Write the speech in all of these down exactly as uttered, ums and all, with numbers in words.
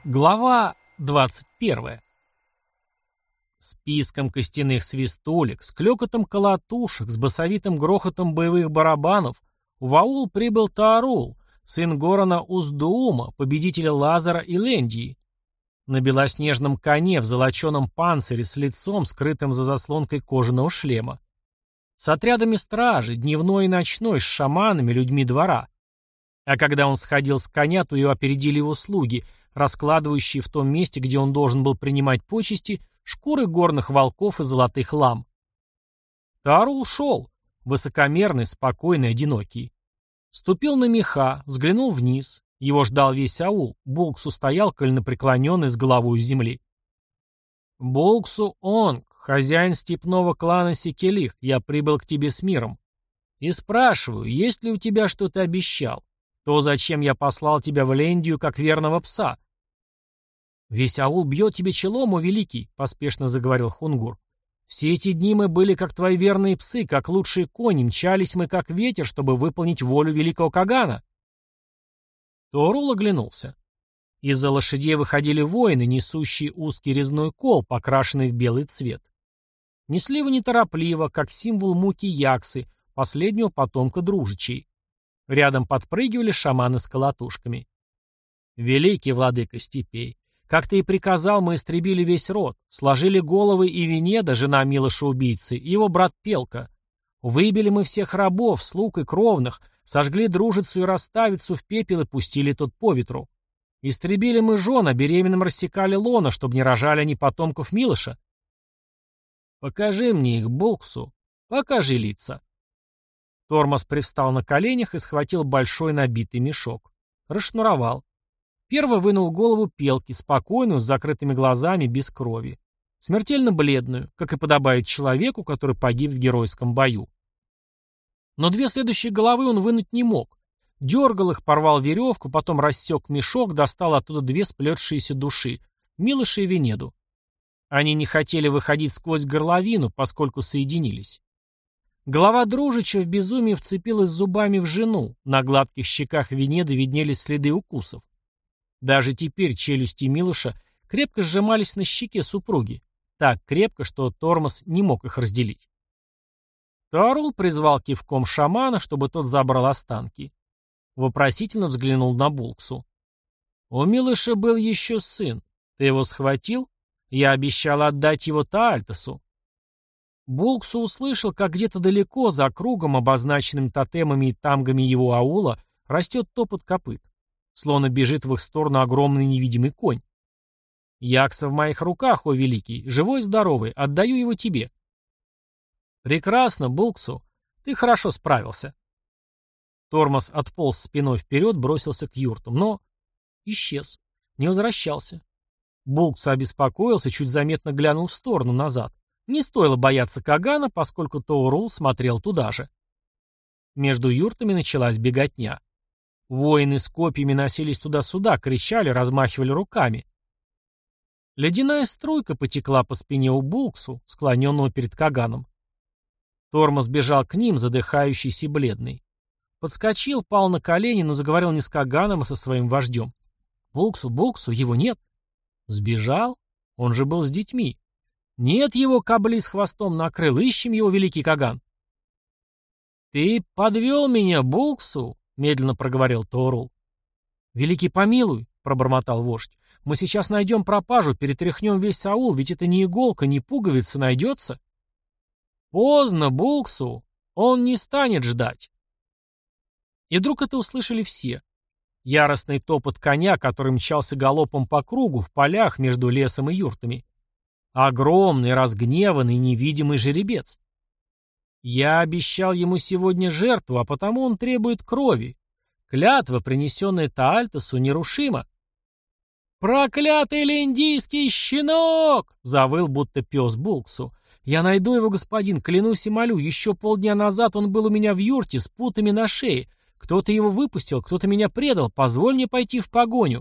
Глава двадцать первая. С писком костяных свистулек, с клёкотом колотушек, с басовитым грохотом боевых барабанов в аул прибыл Таарул, сын Горана Уздуума, победителя Лазара и Лендии. На белоснежном коне в золоченом панцире с лицом, скрытым за заслонкой кожаного шлема. С отрядами стражи, дневной и ночной, с шаманами, людьми двора. А когда он сходил с коня, то его опередили его слуги, раскладывающие в том месте, где он должен был принимать почести, шкуры горных волков и золотых лам. Таарул ушел, высокомерный, спокойный, одинокий. Ступил на меха, взглянул вниз. Его ждал весь аул. Булксу стоял, коленопреклоненный, с головой у земли. «Булксу Онг, хозяин степного клана Секелих, я прибыл к тебе с миром. И спрашиваю, есть ли у тебя, что ты обещал? То, зачем я послал тебя в Лендию, как верного пса?» «Весь аул бьет тебе челом, о великий», — поспешно заговорил Хунгур. «Все эти дни мы были как твои верные псы, как лучшие кони, мчались мы как ветер, чтобы выполнить волю великого Кагана». Тоорул оглянулся. Из-за лошадей выходили воины, несущие узкий резной кол, покрашенный в белый цвет. Несли его неторопливо, как символ муки Яксы, последнего потомка дружичей. Рядом подпрыгивали шаманы с колотушками. «Великий владыка степей, как ты и приказал, мы истребили весь род, сложили головы и Венеда, жена Милоша-убийцы, и его брат Пелка. Выбили мы всех рабов, слуг и кровных, сожгли дружицу и расставицу в пепел и пустили тот по ветру. Истребили мы жен, а беременным рассекали лона, чтобы не рожали они потомков Милоша. Покажи мне их, Булксу, покажи лица». Тормоз привстал на коленях и схватил большой набитый мешок. Расшнуровал. Первый вынул голову Пелки, спокойную, с закрытыми глазами, без крови. Смертельно бледную, как и подобает человеку, который погиб в геройском бою. Но две следующие головы он вынуть не мог. Дергал их, порвал веревку, потом рассек мешок, достал оттуда две сплетшиеся души — Милоша и Венеду. Они не хотели выходить сквозь горловину, поскольку соединились. Голова дружича в безумии вцепилась зубами в жену, на гладких щеках Венеды виднелись следы укусов. Даже теперь челюсти Милоша крепко сжимались на щеке супруги, так крепко, что Тормоз не мог их разделить. Таарул призвал кивком шамана, чтобы тот забрал останки. Вопросительно взглянул на Булксу. «У Милоша был еще сын. Ты его схватил? Я обещал отдать его Таальтасу». Булксу услышал, как где-то далеко, за кругом, обозначенным тотемами и тамгами его аула, растет топот копыт. Словно бежит в их сторону огромный невидимый конь. «Якса в моих руках, о великий, живой и здоровый, отдаю его тебе». «Прекрасно, Булксу, ты хорошо справился». Тормоз отполз спиной вперед, бросился к юртам, но исчез, не возвращался. Булксу обеспокоился, чуть заметно глянул в сторону назад. Не стоило бояться Кагана, поскольку Тоорул смотрел туда же. Между юртами началась беготня. Воины с копьями носились туда-сюда, кричали, размахивали руками. Ледяная струйка потекла по спине у Булксу, склоненного перед Каганом. Тормоз бежал к ним, задыхающийся и бледный. Подскочил, пал на колени, но заговорил не с Каганом, а со своим вождем. «Булксу, Булксу, его нет». «Сбежал? Он же был с детьми». «Нет его, кобли с хвостом накрыл, ищем его, великий Каган». «Ты подвел меня, Булксу», — медленно проговорил Тоорул. «Великий помилуй», — пробормотал вождь, — «мы сейчас найдем пропажу, перетряхнем весь аул, ведь это не иголка, не пуговица найдется». «Поздно, Булксу, он не станет ждать». И вдруг это услышали все. Яростный топот коня, который мчался галопом по кругу, в полях между лесом и юртами. Огромный, разгневанный, невидимый жеребец. Я обещал ему сегодня жертву, а потому он требует крови. Клятва, принесенная Таальтасу, нерушима. «Проклятый лендийский щенок!» — завыл, будто пес Булксу. «Я найду его, господин, клянусь и молю. Еще полдня назад он был у меня в юрте с путами на шее. Кто-то его выпустил, кто-то меня предал. Позволь мне пойти в погоню».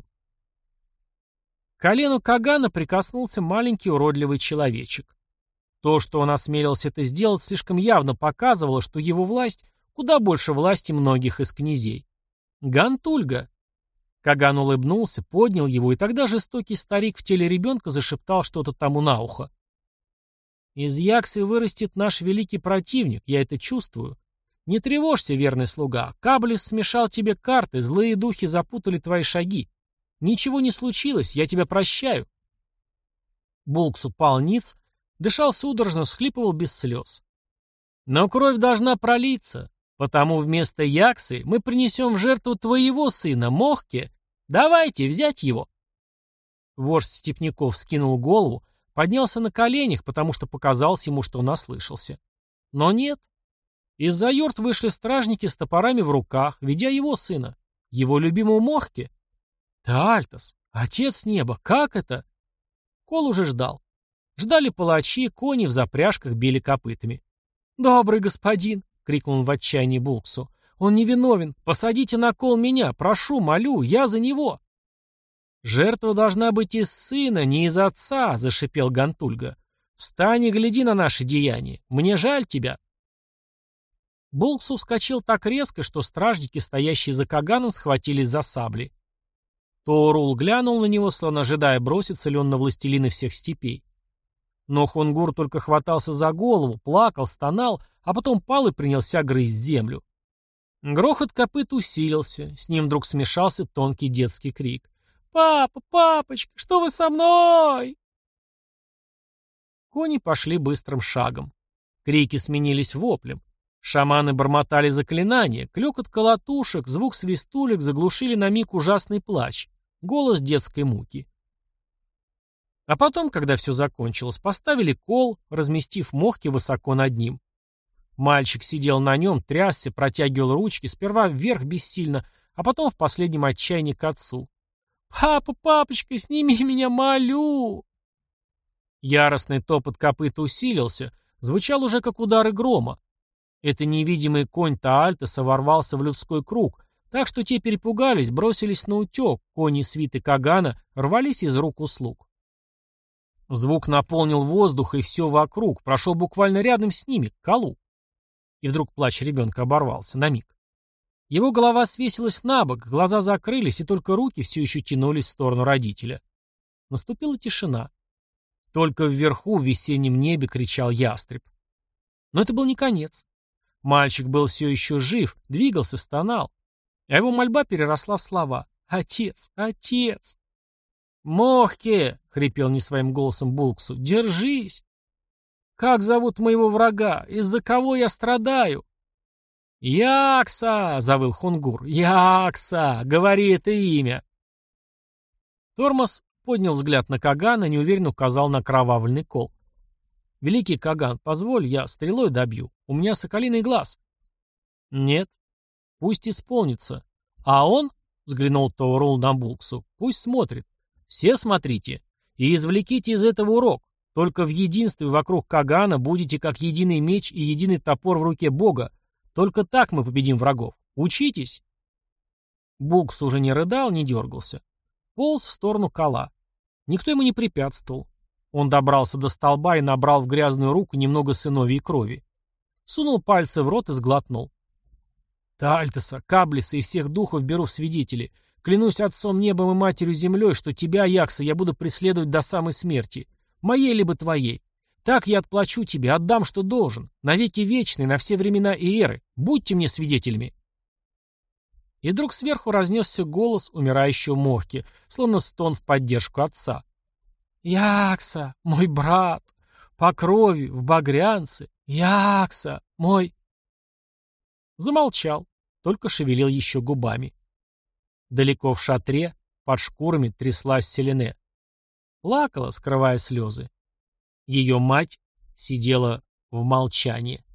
К колену Кагана прикоснулся маленький уродливый человечек. То, что он осмелился это сделать, слишком явно показывало, что его власть куда больше власти многих из князей. Гантульга. Каган улыбнулся, поднял его, и тогда жестокий старик в теле ребенка зашептал что-то тому на ухо. «Из Яксы вырастет наш великий противник, я это чувствую. Не тревожься, верный слуга. Каблис смешал тебе карты, злые духи запутали твои шаги. Ничего не случилось, я тебя прощаю». Булкс упал ниц, дышал судорожно, всхлипывал без слез. «Но кровь должна пролиться, потому вместо Яксы мы принесем в жертву твоего сына, Мохке. Давайте взять его». Вождь степняков скинул голову, поднялся на коленях, потому что показалось ему, что он ослышался. Но нет. Из-за юрт вышли стражники с топорами в руках, ведя его сына, его любимого Мохке. Таальтос, отец неба, как это? Кол уже ждал. Ждали палачи, кони в запряжках били копытами. «Добрый господин!» — крикнул он в отчаянии Булксу. «Он невиновен! Посадите на кол меня! Прошу, молю, я за него!» «Жертва должна быть из сына, не из отца!» — зашипел Гантульга. «Встань и гляди на наши деяния! Мне жаль тебя!» Булксу вскочил так резко, что стражники, стоящие за Каганом, схватились за сабли. Тоорул глянул на него, словно ожидая, броситься ли он на властелина всех степей. Но Хунгур только хватался за голову, плакал, стонал, а потом пал и принялся грызть землю. Грохот копыт усилился, с ним вдруг смешался тонкий детский крик. «Папа, папочка, что вы со мной?» Кони пошли быстрым шагом. Крики сменились воплем. Шаманы бормотали заклинания, клёкот колотушек, звук свистулек заглушили на миг ужасный плач, голос детской муки. А потом, когда все закончилось, поставили кол, разместив Мохки высоко над ним. Мальчик сидел на нем, трясся, протягивал ручки, сперва вверх бессильно, а потом в последнем отчаянии к отцу. «Папа, папочка, сними меня, молю!» Яростный топот копыт усилился, звучал уже как удары грома. Это невидимый конь Таальтоса ворвался в людской круг, так что те перепугались, бросились на утек, кони свиты Кагана рвались из рук у слуг. Звук наполнил воздух и все вокруг, прошел буквально рядом с ними, к колу. И вдруг плач ребенка оборвался на миг. Его голова свесилась на бок, глаза закрылись, и только руки все еще тянулись в сторону родителя. Наступила тишина. Только вверху, в весеннем небе, кричал ястреб. Но это был не конец. Мальчик был все еще жив, двигался, стонал. А его мольба переросла в слова. «Отец! Отец!» «Мохке!» — хрипел не своим голосом Булксу. «Держись! Как зовут моего врага? Из-за кого я страдаю?» «Якса!» — завыл Хунгур. «Якса! Говори это имя!» Тормоз поднял взгляд на Кагана и неуверенно указал на кровавленный кол. «Великий Каган, позволь, я стрелой добью. У меня соколиный глаз». «Нет. Пусть исполнится. А он, — взглянул Тоорул на Булксу, — пусть смотрит. Все смотрите. И извлеките из этого урок. Только в единстве вокруг Кагана будете как единый меч и единый топор в руке Бога. Только так мы победим врагов. Учитесь». Булкс уже не рыдал, не дергался. Полз в сторону кола. Никто ему не препятствовал. Он добрался до столба и набрал в грязную руку немного сыновьей крови. Сунул пальцы в рот и сглотнул. «Таальтоса, Каблиса и всех духов беру в свидетели. Клянусь отцом небом и матерью землей, что тебя, Якса, я буду преследовать до самой смерти. Моей либо твоей. Так я отплачу тебе, отдам, что должен. Навеки вечные, на все времена и эры. Будьте мне свидетелями». И вдруг сверху разнесся голос умирающего Мохки, словно стон в поддержку отца. «Якса, мой брат, по крови, в багрянце, Якса, мой...» Замолчал, только шевелил еще губами. Далеко в шатре, под шкурами тряслась Селене. Плакала, скрывая слезы. Ее мать сидела в молчании.